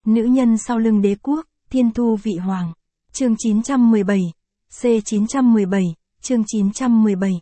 Nữ nhân sau lưng đế quốc, thiên thu vị hoàng. Chương 917. C917, chương 917.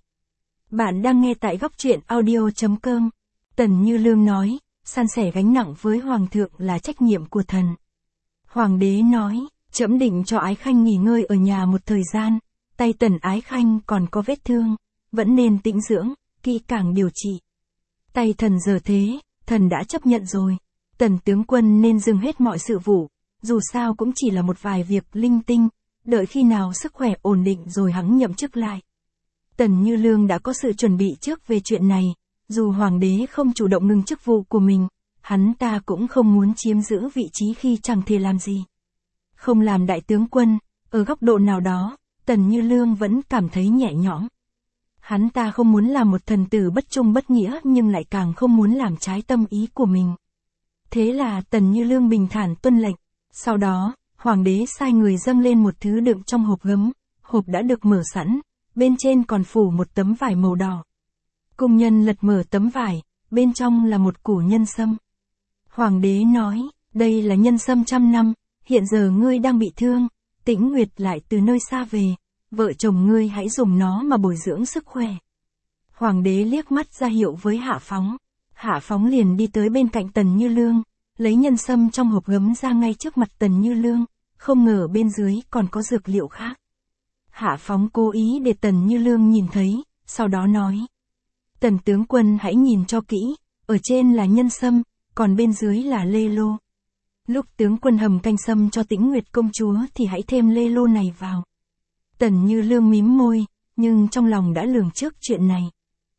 Bạn đang nghe tại góc truyện audio.com. Tần Như Lương nói, san sẻ gánh nặng với hoàng thượng là trách nhiệm của thần. Hoàng đế nói, trẫm định cho Ái Khanh nghỉ ngơi ở nhà một thời gian, tay Tần Ái Khanh còn có vết thương, vẫn nên tĩnh dưỡng, kỹ càng điều trị. Tay thần giờ thế, thần đã chấp nhận rồi. Tần tướng quân nên dừng hết mọi sự vụ, dù sao cũng chỉ là một vài việc linh tinh, đợi khi nào sức khỏe ổn định rồi hắn nhậm chức lại. Tần Như Lương đã có sự chuẩn bị trước về chuyện này, dù hoàng đế không chủ động ngừng chức vụ của mình, hắn ta cũng không muốn chiếm giữ vị trí khi chẳng thể làm gì. Không làm đại tướng quân, ở góc độ nào đó, Tần Như Lương vẫn cảm thấy nhẹ nhõm. Hắn ta không muốn làm một thần tử bất trung bất nghĩa nhưng lại càng không muốn làm trái tâm ý của mình. Thế là Tần Như Lương bình thản tuân lệnh. Sau đó, hoàng đế sai người dâng lên một thứ đựng trong hộp gấm, hộp đã được mở sẵn, bên trên còn phủ một tấm vải màu đỏ. Cung nhân lật mở tấm vải, bên trong là một củ nhân sâm. Hoàng đế nói, đây là nhân sâm 100 năm, hiện giờ ngươi đang bị thương, Tĩnh Nguyệt lại từ nơi xa về, vợ chồng ngươi hãy dùng nó mà bồi dưỡng sức khỏe. Hoàng đế liếc mắt ra hiệu với Hạ Phóng. Hạ Phóng liền đi tới bên cạnh Tần Như Lương, lấy nhân sâm trong hộp gấm ra ngay trước mặt Tần Như Lương, không ngờ bên dưới còn có dược liệu khác. Hạ Phóng cố ý để Tần Như Lương nhìn thấy, sau đó nói. Tần tướng quân hãy nhìn cho kỹ, ở trên là nhân sâm, còn bên dưới là lê lô. Lúc tướng quân hầm canh sâm cho Tĩnh Nguyệt công chúa thì hãy thêm lê lô này vào. Tần Như Lương mím môi, nhưng trong lòng đã lường trước chuyện này.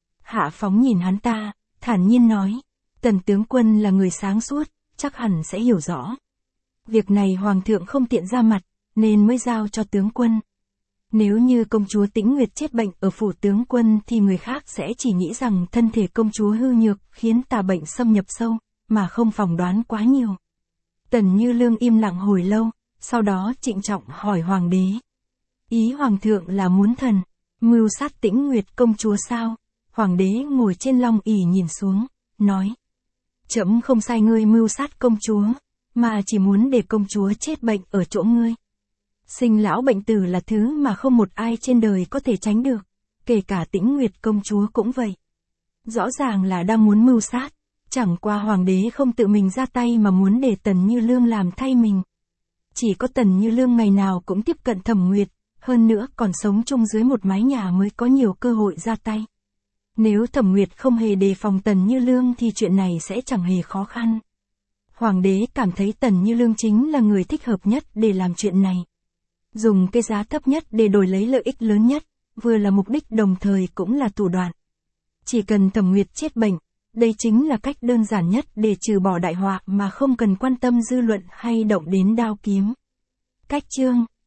Hạ Phóng nhìn hắn ta, thản nhiên nói, Tần tướng quân là người sáng suốt, chắc hẳn sẽ hiểu rõ. Việc này hoàng thượng không tiện ra mặt, nên mới giao cho tướng quân. Nếu như công chúa Tĩnh Nguyệt chết bệnh ở phủ tướng quân thì người khác sẽ chỉ nghĩ rằng thân thể công chúa hư nhược khiến tà bệnh xâm nhập sâu, mà không phỏng đoán quá nhiều. Tần Như Lương im lặng hồi lâu, sau đó trịnh trọng hỏi hoàng đế. Ý hoàng thượng là muốn thần mưu sát Tĩnh Nguyệt công chúa sao? Hoàng đế ngồi trên long ỷ nhìn xuống, nói. Trẫm không sai ngươi mưu sát công chúa, mà chỉ muốn để công chúa chết bệnh ở chỗ ngươi. Sinh lão bệnh tử là thứ mà không một ai trên đời có thể tránh được, kể cả Tĩnh Nguyệt công chúa cũng vậy. Rõ ràng là đang muốn mưu sát, chẳng qua hoàng đế không tự mình ra tay mà muốn để Tần Như Lương làm thay mình. Chỉ có Tần Như Lương ngày nào cũng tiếp cận Thẩm Nguyệt, hơn nữa còn sống chung dưới một mái nhà mới có nhiều cơ hội ra tay. Nếu Thẩm Nguyệt không hề đề phòng Tần Như Lương thì chuyện này sẽ chẳng hề khó khăn. Hoàng đế cảm thấy Tần Như Lương chính là người thích hợp nhất để làm chuyện này. Dùng cái giá thấp nhất để đổi lấy lợi ích lớn nhất, vừa là mục đích đồng thời cũng là thủ đoạn. Chỉ cần Thẩm Nguyệt chết bệnh, đây chính là cách đơn giản nhất để trừ bỏ đại họa mà không cần quan tâm dư luận hay động đến đao kiếm. Cách chương